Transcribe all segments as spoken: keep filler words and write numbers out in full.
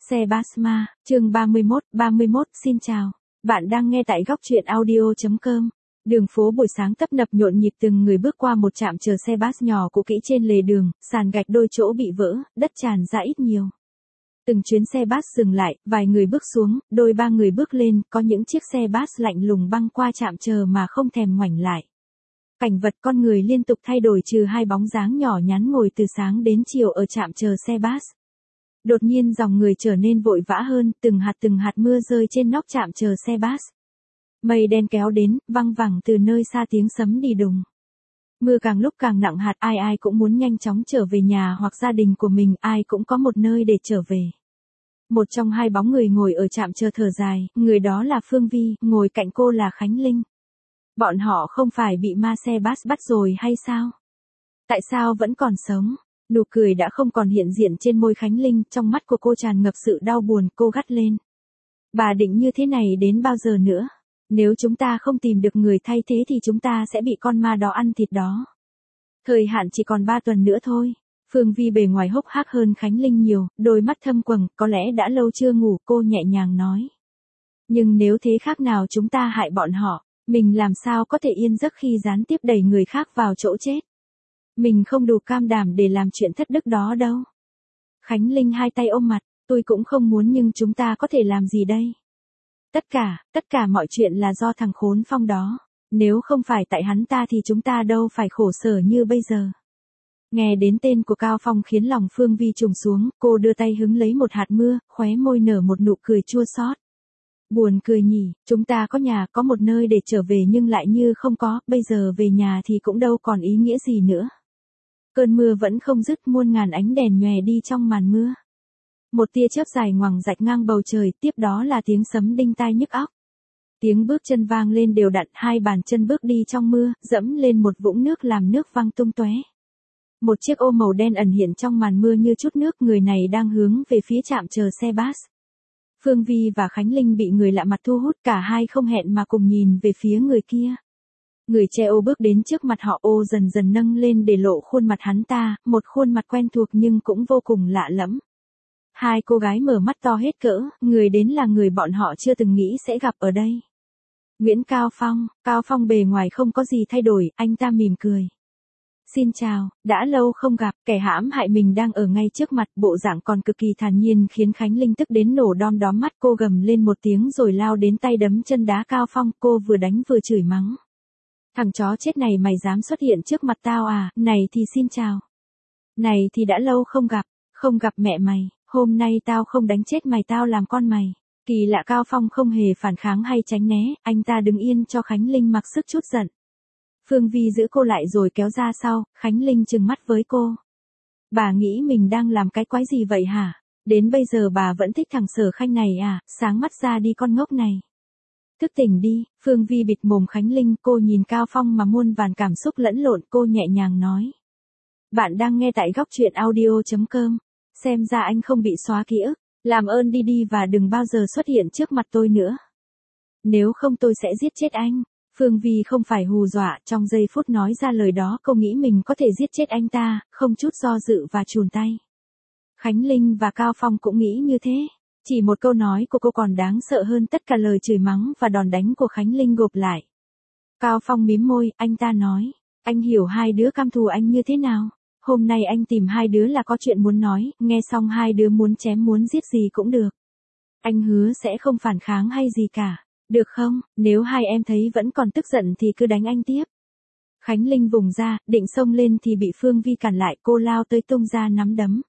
Xe Basma, chương ba mươi mốt, ba mươi mốt, xin chào. Bạn đang nghe tại góc truyện audio chấm com. Đường phố buổi sáng tấp nập nhộn nhịp, từng người bước qua một trạm chờ xe bus nhỏ cũ kỹ trên lề đường, sàn gạch đôi chỗ bị vỡ, đất tràn ra ít nhiều. Từng chuyến xe bus dừng lại, vài người bước xuống, đôi ba người bước lên, có những chiếc xe bus lạnh lùng băng qua trạm chờ mà không thèm ngoảnh lại. Cảnh vật con người liên tục thay đổi trừ hai bóng dáng nhỏ nhắn ngồi từ sáng đến chiều ở trạm chờ xe bus. Đột nhiên dòng người trở nên vội vã hơn, từng hạt từng hạt mưa rơi trên nóc trạm chờ xe bus. Mây đen kéo đến, văng vẳng từ nơi xa tiếng sấm đi đùng. Mưa càng lúc càng nặng hạt, ai ai cũng muốn nhanh chóng trở về nhà hoặc gia đình của mình, ai cũng có một nơi để trở về. Một trong hai bóng người ngồi ở trạm chờ thở dài, người đó là Phương Vi, ngồi cạnh cô là Khánh Linh. Bọn họ không phải bị ma xe bus bắt rồi hay sao? Tại sao vẫn còn sống? Nụ cười đã không còn hiện diện trên môi Khánh Linh, trong mắt của cô tràn ngập sự đau buồn, cô gắt lên. Bà định như thế này đến bao giờ nữa? Nếu chúng ta không tìm được người thay thế thì chúng ta sẽ bị con ma đó ăn thịt đó. Thời hạn chỉ còn ba tuần nữa thôi. Phương Vi bề ngoài hốc hác hơn Khánh Linh nhiều, đôi mắt thâm quầng, có lẽ đã lâu chưa ngủ, cô nhẹ nhàng nói. Nhưng nếu thế khác nào chúng ta hại bọn họ, mình làm sao có thể yên giấc khi gián tiếp đẩy người khác vào chỗ chết? Mình không đủ cam đảm để làm chuyện thất đức đó đâu. Khánh Linh hai tay ôm mặt, tôi cũng không muốn nhưng chúng ta có thể làm gì đây? Tất cả, tất cả mọi chuyện là do thằng khốn Phong đó. Nếu không phải tại hắn ta thì chúng ta đâu phải khổ sở như bây giờ. Nghe đến tên của Cao Phong khiến lòng Phương Vi trùng xuống, cô đưa tay hứng lấy một hạt mưa, khóe môi nở một nụ cười chua xót. Buồn cười nhỉ, chúng ta có nhà, có một nơi để trở về nhưng lại như không có, bây giờ về nhà thì cũng đâu còn ý nghĩa gì nữa. Cơn mưa vẫn không dứt, muôn ngàn ánh đèn nhòe đi trong màn mưa. Một tia chớp dài ngoằng rạch ngang bầu trời, tiếp đó là tiếng sấm đinh tai nhức óc. Tiếng bước chân vang lên đều đặn, hai bàn chân bước đi trong mưa, dẫm lên một vũng nước làm nước văng tung tóe. Một chiếc ô màu đen ẩn hiện trong màn mưa như chút nước, người này đang hướng về phía trạm chờ xe bus. Phương Vi và Khánh Linh bị người lạ mặt thu hút, cả hai không hẹn mà cùng nhìn về phía người kia. Người che ô bước đến trước mặt họ, ô dần dần nâng lên để lộ khuôn mặt hắn ta, một khuôn mặt quen thuộc nhưng cũng vô cùng lạ lẫm. Hai cô gái mở mắt to hết cỡ, người đến là người bọn họ chưa từng nghĩ sẽ gặp ở đây. Nguyễn Cao Phong, Cao Phong bề ngoài không có gì thay đổi, anh ta mỉm cười. Xin chào, đã lâu không gặp, kẻ hãm hại mình đang ở ngay trước mặt, bộ dạng còn cực kỳ thản nhiên khiến Khánh Linh tức đến nổ đom đóm mắt, cô gầm lên một tiếng rồi lao đến tay đấm chân đá Cao Phong, cô vừa đánh vừa chửi mắng. Thằng chó chết này mày dám xuất hiện trước mặt tao à, này thì xin chào. Này thì đã lâu không gặp, không gặp mẹ mày, hôm nay tao không đánh chết mày tao làm con mày. Kỳ lạ, Cao Phong không hề phản kháng hay tránh né, anh ta đứng yên cho Khánh Linh mặc sức chút giận. Phương Vi giữ cô lại rồi kéo ra sau, Khánh Linh trừng mắt với cô. Bà nghĩ mình đang làm cái quái gì vậy hả? Đến bây giờ bà vẫn thích thằng Sở Khanh này à, sáng mắt ra đi con ngốc này. Thức tỉnh đi, Phương Vi bịt mồm Khánh Linh, cô nhìn Cao Phong mà muôn vàn cảm xúc lẫn lộn, cô nhẹ nhàng nói. Bạn đang nghe tại góc truyện audio chấm com, xem ra anh không bị xóa ký ức, làm ơn đi đi và đừng bao giờ xuất hiện trước mặt tôi nữa. Nếu không tôi sẽ giết chết anh. Phương Vi không phải hù dọa, trong giây phút nói ra lời đó cô nghĩ mình có thể giết chết anh ta, không chút do dự và chùn tay. Khánh Linh và Cao Phong cũng nghĩ như thế. Chỉ một câu nói của cô còn đáng sợ hơn tất cả lời chửi mắng và đòn đánh của Khánh Linh gộp lại. Cao Phong mím môi, anh ta nói, anh hiểu hai đứa căm thù anh như thế nào. Hôm nay anh tìm hai đứa là có chuyện muốn nói, nghe xong hai đứa muốn chém muốn giết gì cũng được. Anh hứa sẽ không phản kháng hay gì cả, được không? Nếu hai em thấy vẫn còn tức giận thì cứ đánh anh tiếp. Khánh Linh vùng ra, định xông lên thì bị Phương Vi cản lại, cô lao tới tung ra nắm đấm.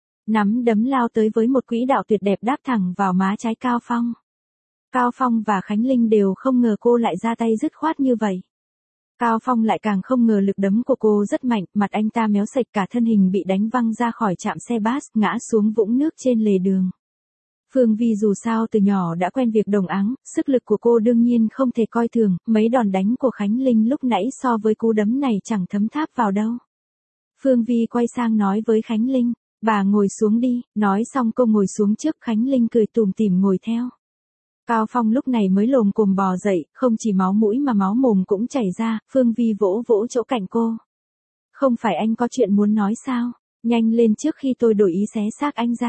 Nắm đấm lao tới với một quỹ đạo tuyệt đẹp đáp thẳng vào má trái Cao Phong. Cao Phong và Khánh Linh đều không ngờ cô lại ra tay dứt khoát như vậy. Cao Phong lại càng không ngờ lực đấm của cô rất mạnh, mặt anh ta méo sạch, cả thân hình bị đánh văng ra khỏi trạm xe bus, ngã xuống vũng nước trên lề đường. Phương Vi dù sao từ nhỏ đã quen việc đồng áng, sức lực của cô đương nhiên không thể coi thường, mấy đòn đánh của Khánh Linh lúc nãy so với cú đấm này chẳng thấm tháp vào đâu. Phương Vi quay sang nói với Khánh Linh, bà ngồi xuống đi, nói xong cô ngồi xuống trước, Khánh Linh cười tủm tỉm ngồi theo. Cao Phong lúc này mới lồm cồm bò dậy, không chỉ máu mũi mà máu mồm cũng chảy ra, Phương Vi vỗ vỗ chỗ cạnh cô. Không phải anh có chuyện muốn nói sao, nhanh lên trước khi tôi đổi ý xé xác anh ra.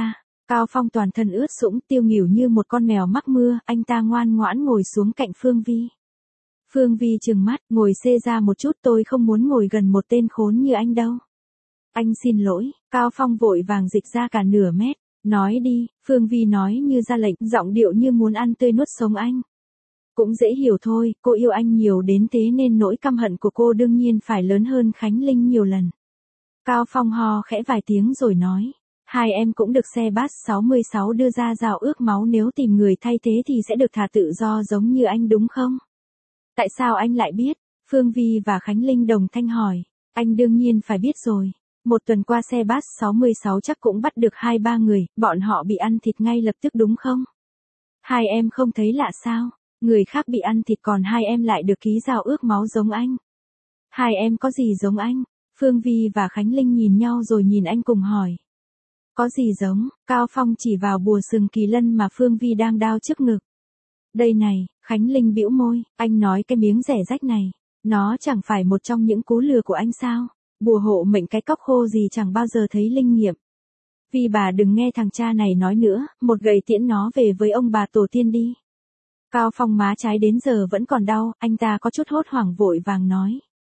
Cao Phong toàn thân ướt sũng tiêu nghỉu như một con mèo mắc mưa, anh ta ngoan ngoãn ngồi xuống cạnh Phương Vi. Phương Vi trừng mắt, ngồi xê ra một chút, tôi không muốn ngồi gần một tên khốn như anh đâu. Anh xin lỗi, Cao Phong vội vàng dịch ra cả nửa mét. Nói đi, Phương Vi nói như ra lệnh, giọng điệu như muốn ăn tươi nuốt sống anh. Cũng dễ hiểu thôi, cô yêu anh nhiều đến thế nên nỗi căm hận của cô đương nhiên phải lớn hơn Khánh Linh nhiều lần. Cao Phong ho khẽ vài tiếng rồi nói. Hai em cũng được xe bus sáu mươi sáu đưa ra giao ước máu, nếu tìm người thay thế thì sẽ được thả tự do giống như anh đúng không? Tại sao anh lại biết? Phương Vi và Khánh Linh đồng thanh hỏi. Anh đương nhiên phải biết rồi. Một tuần qua xe bus sáu mươi sáu chắc cũng bắt được hai ba người, bọn họ bị ăn thịt ngay lập tức đúng không? Hai em không thấy lạ sao? Người khác bị ăn thịt còn hai em lại được ký giao ước máu giống anh. Hai em có gì giống anh? Phương Vi và Khánh Linh nhìn nhau rồi nhìn anh cùng hỏi. Có gì giống? Cao Phong chỉ vào bùa sừng kỳ lân mà Phương Vi đang đao trước ngực. Đây này, Khánh Linh bĩu môi, anh nói cái miếng rẻ rách này, nó chẳng phải một trong những cú lừa của anh sao? Bùa hộ mệnh cái cóc khô gì chẳng bao giờ thấy linh nghiệm. Vì bà đừng nghe thằng cha này nói nữa, một gậy tiễn nó về với ông bà tổ tiên đi. Cao Phong má trái đến giờ vẫn còn đau, anh ta có chút hốt hoảng vội vàng nói.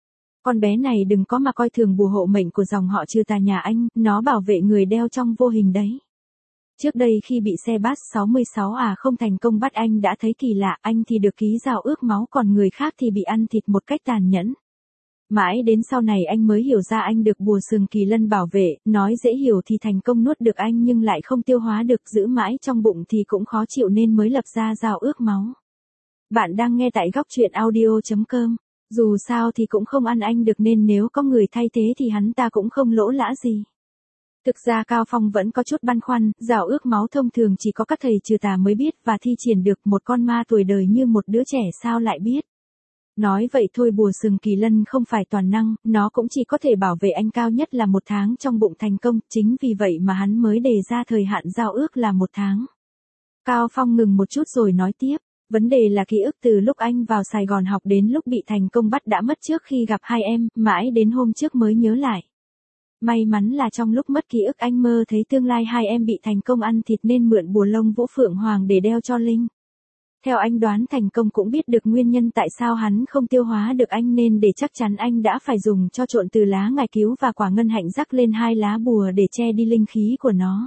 Con bé này đừng có mà coi thường bùa hộ mệnh của dòng họ Trừ Tà nhà anh, nó bảo vệ người đeo trong vô hình đấy. Trước đây khi bị xe bus sáu mươi sáu à không thành công bắt anh đã thấy kỳ lạ, anh thì được ký giao ước máu còn người khác thì bị ăn thịt một cách tàn nhẫn. Mãi đến sau này anh mới hiểu ra anh được bùa sừng kỳ lân bảo vệ, nói dễ hiểu thì thành công nuốt được anh nhưng lại không tiêu hóa được, giữ mãi trong bụng thì cũng khó chịu nên mới lập ra giao ước máu. Bạn đang nghe tại góc truyện audio chấm com. Dù sao thì cũng không ăn anh được nên nếu có người thay thế thì hắn ta cũng không lỗ lã gì. Thực ra Cao Phong vẫn có chút băn khoăn, giao ước máu thông thường chỉ có các thầy trừ tà mới biết và thi triển được, một con ma tuổi đời như một đứa trẻ sao lại biết. Nói vậy thôi, bùa sừng kỳ lân không phải toàn năng, nó cũng chỉ có thể bảo vệ anh cao nhất là một tháng trong bụng thành công, chính vì vậy mà hắn mới đề ra thời hạn giao ước là một tháng. Cao Phong ngừng một chút rồi nói tiếp. Vấn đề là ký ức từ lúc anh vào Sài Gòn học đến lúc bị thành công bắt đã mất trước khi gặp hai em, mãi đến hôm trước mới nhớ lại. May mắn là trong lúc mất ký ức anh mơ thấy tương lai hai em bị thành công ăn thịt nên mượn bùa lông vũ phượng hoàng để đeo cho Linh. Theo anh đoán thành công cũng biết được nguyên nhân tại sao hắn không tiêu hóa được anh nên để chắc chắn anh đã phải dùng cho trộn từ lá ngải cứu và quả ngân hạnh rắc lên hai lá bùa để che đi linh khí của nó.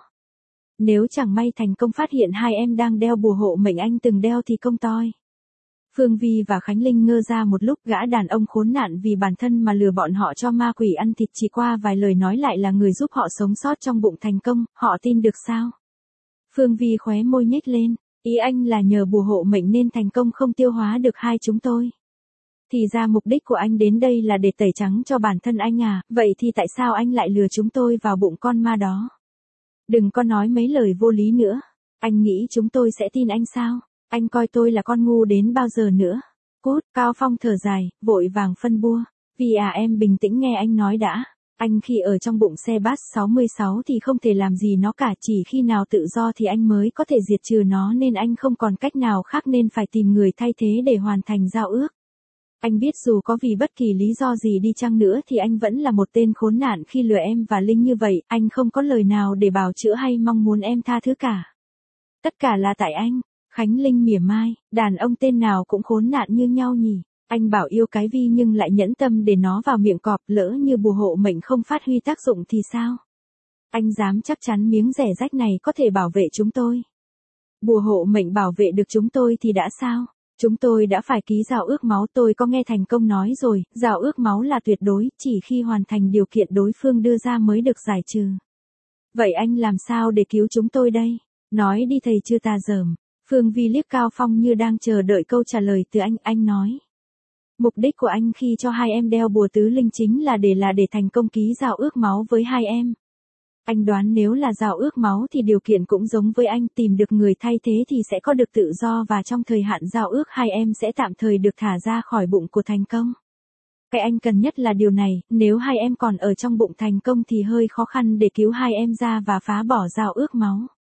Nếu chẳng may thành công phát hiện hai em đang đeo bùa hộ mệnh anh từng đeo thì công toi. Phương Vi và Khánh Linh ngơ ra một lúc, gã đàn ông khốn nạn vì bản thân mà lừa bọn họ cho ma quỷ ăn thịt chỉ qua vài lời nói lại là người giúp họ sống sót trong bụng thành công, họ tin được sao? Phương Vi khóe môi nhếch lên, ý anh là nhờ bùa hộ mệnh nên thành công không tiêu hóa được hai chúng tôi. Thì ra mục đích của anh đến đây là để tẩy trắng cho bản thân anh à, vậy thì tại sao anh lại lừa chúng tôi vào bụng con ma đó? Đừng có nói mấy lời vô lý nữa. Anh nghĩ chúng tôi sẽ tin anh sao? Anh coi tôi là con ngu đến bao giờ nữa? Cút, Cao Phong thở dài, vội vàng phân bua. Vì à em bình tĩnh nghe anh nói đã. Anh khi ở trong bụng xe bus sáu mươi sáu thì không thể làm gì nó cả, chỉ khi nào tự do thì anh mới có thể diệt trừ nó nên anh không còn cách nào khác nên phải tìm người thay thế để hoàn thành giao ước. Anh biết dù có vì bất kỳ lý do gì đi chăng nữa thì anh vẫn là một tên khốn nạn khi lừa em và Linh như vậy, anh không có lời nào để bào chữa hay mong muốn em tha thứ cả. Tất cả là tại anh. Khánh Linh mỉa mai, đàn ông tên nào cũng khốn nạn như nhau nhỉ. Anh bảo yêu cái Vi nhưng lại nhẫn tâm để nó vào miệng cọp, lỡ như bùa hộ mệnh không phát huy tác dụng thì sao? Anh dám chắc chắn miếng rẻ rách này có thể bảo vệ chúng tôi. Bùa hộ mệnh bảo vệ được chúng tôi thì đã sao? Chúng tôi đã phải ký giao ước máu, tôi có nghe thành công nói rồi, giao ước máu là tuyệt đối, chỉ khi hoàn thành điều kiện đối phương đưa ra mới được giải trừ. Vậy anh làm sao để cứu chúng tôi đây? Nói đi thầy chưa tà dởm. Phương Vi liếc Cao Phong như đang chờ đợi câu trả lời từ anh, anh nói. Mục đích của anh khi cho hai em đeo bùa tứ linh chính là để là để thành công ký giao ước máu với hai em. Anh đoán nếu là giao ước máu thì điều kiện cũng giống với anh, tìm được người thay thế thì sẽ có được tự do và trong thời hạn giao ước hai em sẽ tạm thời được thả ra khỏi bụng của thành công. Cái anh cần nhất là điều này, nếu hai em còn ở trong bụng thành công thì hơi khó khăn để cứu hai em ra và phá bỏ giao ước máu.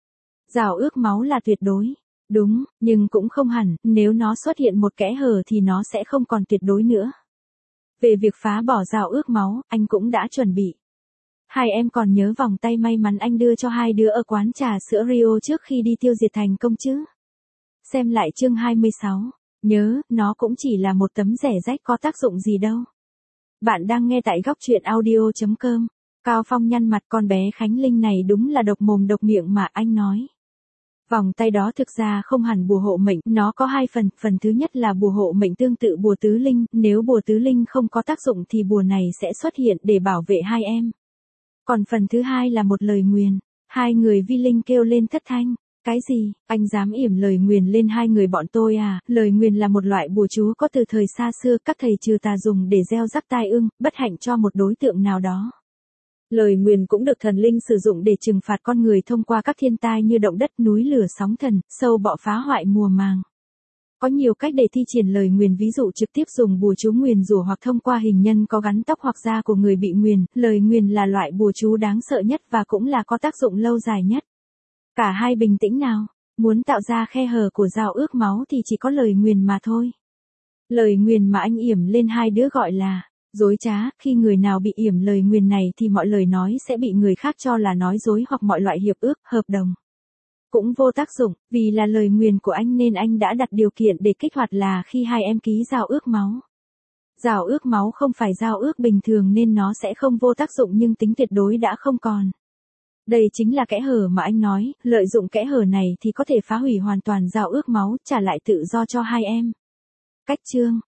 Giao ước máu là tuyệt đối. Đúng, nhưng cũng không hẳn, nếu nó xuất hiện một kẽ hở thì nó sẽ không còn tuyệt đối nữa. Về việc phá bỏ giao ước máu, anh cũng đã chuẩn bị. Hai em còn nhớ vòng tay may mắn anh đưa cho hai đứa ở quán trà sữa Rio trước khi đi tiêu diệt thành công chứ? Xem lại chương hai mươi sáu. Nhớ, nó cũng chỉ là một tấm rẻ rách có tác dụng gì đâu. Bạn đang nghe tại góc truyện audio chấm com. Cao Phong nhăn mặt, con bé Khánh Linh này đúng là độc mồm độc miệng mà anh nói. Vòng tay đó thực ra không hẳn bùa hộ mệnh, nó có hai phần, phần thứ nhất là bùa hộ mệnh tương tự bùa tứ linh, nếu bùa tứ linh không có tác dụng thì bùa này sẽ xuất hiện để bảo vệ hai em. Còn phần thứ hai là một lời nguyền. Hai người vi linh kêu lên thất thanh. Cái gì, anh dám yểm lời nguyền lên hai người bọn tôi à? Lời nguyền là một loại bùa chú có từ thời xa xưa, các thầy trừ tà dùng để gieo rắc tai ương, bất hạnh cho một đối tượng nào đó. Lời nguyền cũng được thần linh sử dụng để trừng phạt con người thông qua các thiên tai như động đất, núi lửa, sóng thần, sâu bọ phá hoại mùa màng. Có nhiều cách để thi triển lời nguyền, ví dụ trực tiếp dùng bùa chú nguyền rủa hoặc thông qua hình nhân có gắn tóc hoặc da của người bị nguyền. Lời nguyền là loại bùa chú đáng sợ nhất và cũng là có tác dụng lâu dài nhất. Cả hai bình tĩnh nào, muốn tạo ra khe hở của giao ước máu thì chỉ có lời nguyền mà thôi. Lời nguyền mà anh yểm lên hai đứa gọi là dối trá, khi người nào bị yểm lời nguyền này thì mọi lời nói sẽ bị người khác cho là nói dối hoặc mọi loại hiệp ước, hợp đồng cũng vô tác dụng, vì là lời nguyền của anh nên anh đã đặt điều kiện để kích hoạt là khi hai em ký giao ước máu. Giao ước máu không phải giao ước bình thường nên nó sẽ không vô tác dụng nhưng tính tuyệt đối đã không còn. Đây chính là kẽ hở mà anh nói, lợi dụng kẽ hở này thì có thể phá hủy hoàn toàn giao ước máu, trả lại tự do cho hai em. Cách chương,